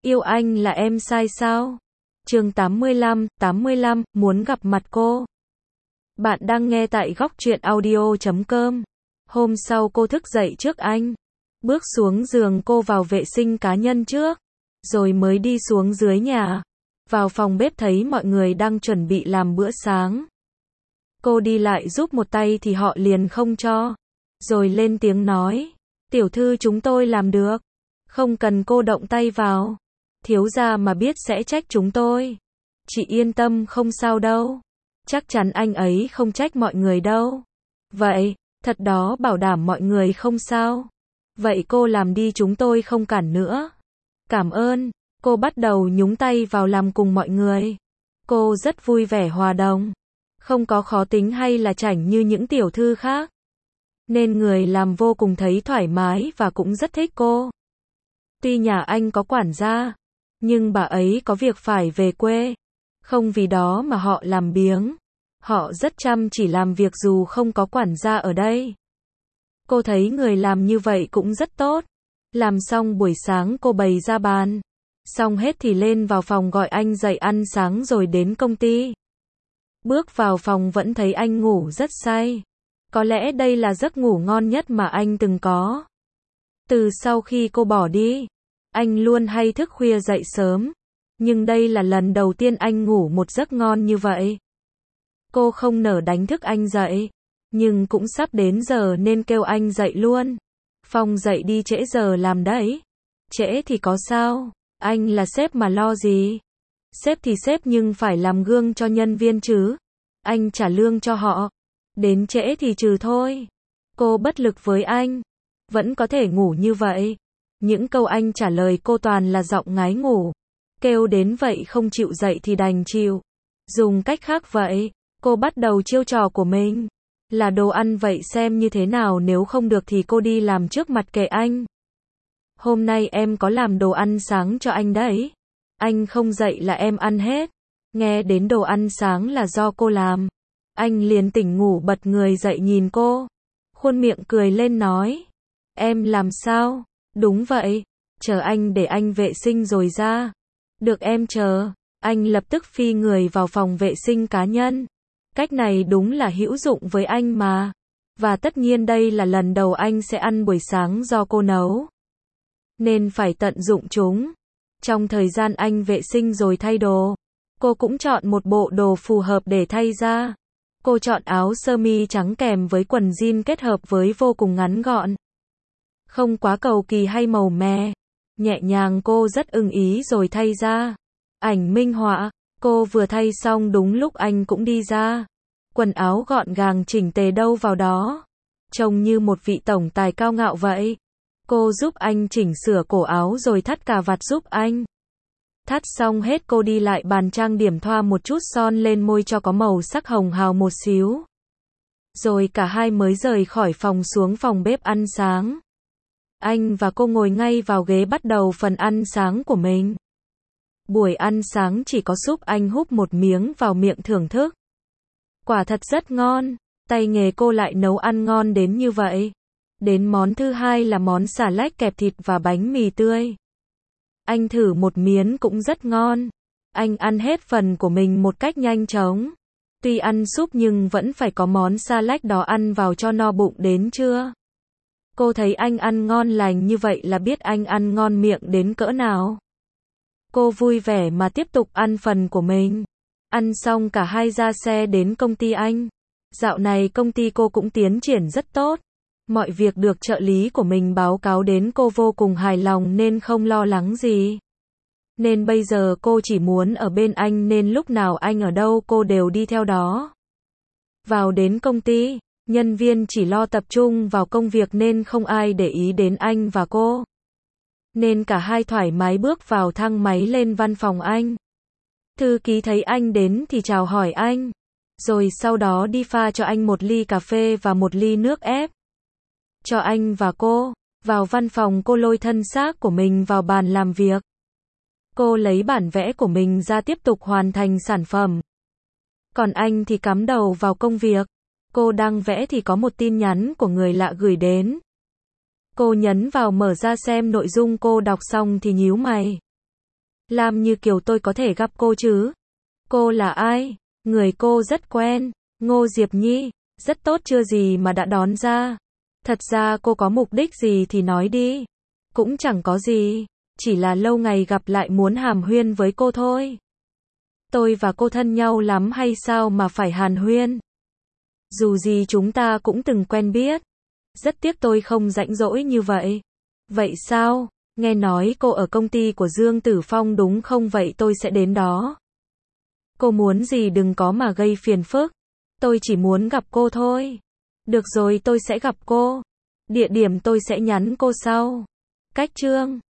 Yêu anh là em sai sao? Chương 85, muốn gặp mặt cô. Bạn đang nghe tại góc truyện audio.com. Hôm sau cô thức dậy trước anh. Bước xuống giường cô vào vệ sinh cá nhân trước. Rồi mới đi xuống dưới nhà. Vào phòng bếp thấy mọi người đang chuẩn bị làm bữa sáng. Cô đi lại giúp một tay thì họ liền không cho. Rồi lên tiếng nói. Tiểu thư chúng tôi làm được. Không cần cô động tay vào. Thiếu gia mà biết sẽ trách chúng tôi. Chị yên tâm không sao đâu. Chắc chắn anh ấy không trách mọi người đâu. Vậy, thật đó bảo đảm mọi người không sao. Vậy cô làm đi chúng tôi không cản nữa. Cảm ơn. Cô bắt đầu nhúng tay vào làm cùng mọi người. Cô rất vui vẻ hòa đồng. Không có khó tính hay là chảnh như những tiểu thư khác. Nên người làm vô cùng thấy thoải mái và cũng rất thích cô. Tuy nhà anh có quản gia, nhưng bà ấy có việc phải về quê. Không vì đó mà họ làm biếng. Họ rất chăm chỉ làm việc dù không có quản gia ở đây. Cô thấy người làm như vậy cũng rất tốt. Làm xong buổi sáng cô bày ra bàn. Xong hết thì lên vào phòng gọi anh dậy ăn sáng rồi đến công ty. Bước vào phòng vẫn thấy anh ngủ rất say. Có lẽ đây là giấc ngủ ngon nhất mà anh từng có. Từ sau khi cô bỏ đi, anh luôn hay thức khuya dậy sớm. Nhưng đây là lần đầu tiên anh ngủ một giấc ngon như vậy. Cô không nỡ đánh thức anh dậy. Nhưng cũng sắp đến giờ nên kêu anh dậy luôn. Phong dậy đi, trễ giờ làm đấy. Trễ thì có sao? Anh là sếp mà lo gì? Sếp thì sếp nhưng phải làm gương cho nhân viên chứ. Anh trả lương cho họ. Đến trễ thì trừ thôi. Cô bất lực với anh. Vẫn có thể ngủ như vậy. Những câu anh trả lời cô toàn là giọng ngái ngủ. Kêu đến vậy không chịu dậy thì đành chịu. Dùng cách khác vậy, cô bắt đầu chiêu trò của mình. Là đồ ăn vậy xem như thế nào, nếu không được thì cô đi làm trước mặt kệ anh. Hôm nay em có làm đồ ăn sáng cho anh đấy. Anh không dậy là em ăn hết. Nghe đến đồ ăn sáng là do cô làm. Anh liền tỉnh ngủ bật người dậy nhìn cô. Khuôn miệng cười lên nói. Em làm sao? Đúng vậy. Chờ anh để anh vệ sinh rồi ra. Được em chờ. Anh lập tức phi người vào phòng vệ sinh cá nhân. Cách này đúng là hữu dụng với anh mà. Và tất nhiên đây là lần đầu anh sẽ ăn buổi sáng do cô nấu. Nên phải tận dụng chúng. Trong thời gian anh vệ sinh rồi thay đồ, cô cũng chọn một bộ đồ phù hợp để thay ra. Cô chọn áo sơ mi trắng kèm với quần jean kết hợp với vô cùng ngắn gọn. Không quá cầu kỳ hay màu mè. Nhẹ nhàng cô rất ưng ý rồi thay ra. Ảnh minh họa, cô vừa thay xong đúng lúc anh cũng đi ra. Quần áo gọn gàng chỉnh tề đâu vào đó. Trông như một vị tổng tài cao ngạo vậy. Cô giúp anh chỉnh sửa cổ áo rồi thắt cà vạt giúp anh. Thắt xong hết cô đi lại bàn trang điểm thoa một chút son lên môi cho có màu sắc hồng hào một xíu. Rồi cả hai mới rời khỏi phòng xuống phòng bếp ăn sáng. Anh và cô ngồi ngay vào ghế bắt đầu phần ăn sáng của mình. Buổi ăn sáng chỉ có súp, anh húp một miếng vào miệng thưởng thức. Quả thật rất ngon, tay nghề cô lại nấu ăn ngon đến như vậy. Đến món thứ hai là món xà lách kẹp thịt và bánh mì tươi. Anh thử một miếng cũng rất ngon. Anh ăn hết phần của mình một cách nhanh chóng. Tuy ăn súp nhưng vẫn phải có món xà lách đó ăn vào cho no bụng đến trưa. Cô thấy anh ăn ngon lành như vậy là biết anh ăn ngon miệng đến cỡ nào. Cô vui vẻ mà tiếp tục ăn phần của mình. Ăn xong cả hai ra xe đến công ty anh. Dạo này công ty cô cũng tiến triển rất tốt. Mọi việc được trợ lý của mình báo cáo đến cô vô cùng hài lòng nên không lo lắng gì. Nên bây giờ cô chỉ muốn ở bên anh nên lúc nào anh ở đâu cô đều đi theo đó. Vào đến công ty, nhân viên chỉ lo tập trung vào công việc nên không ai để ý đến anh và cô. Nên cả hai thoải mái bước vào thang máy lên văn phòng anh. Thư ký thấy anh đến thì chào hỏi anh. Rồi sau đó đi pha cho anh một ly cà phê và một ly nước ép. Cho anh và cô. Vào văn phòng cô lôi thân xác của mình vào bàn làm việc. Cô lấy bản vẽ của mình ra tiếp tục hoàn thành sản phẩm. Còn anh thì cắm đầu vào công việc. Cô đang vẽ thì có một tin nhắn của người lạ gửi đến. Cô nhấn vào mở ra xem nội dung, cô đọc xong thì nhíu mày. Lam Như Kiều tôi có thể gặp cô chứ? Cô là ai? Người cô rất quen. Ngô Diệp Nhi. Rất tốt chưa gì mà đã đón ra. Thật ra cô có mục đích gì thì nói đi. Cũng chẳng có gì. Chỉ là lâu ngày gặp lại muốn hàn huyên với cô thôi. Tôi và cô thân nhau lắm hay sao mà phải hàn huyên? Dù gì chúng ta cũng từng quen biết. Rất tiếc tôi không rảnh rỗi như vậy. Vậy sao? Nghe nói cô ở công ty của Dương Tử Phong đúng không? Vậy tôi sẽ đến đó. Cô muốn gì đừng có mà gây phiền phức. Tôi chỉ muốn gặp cô thôi. Được rồi tôi sẽ gặp cô. Địa điểm tôi sẽ nhắn cô sau. Cách Trương.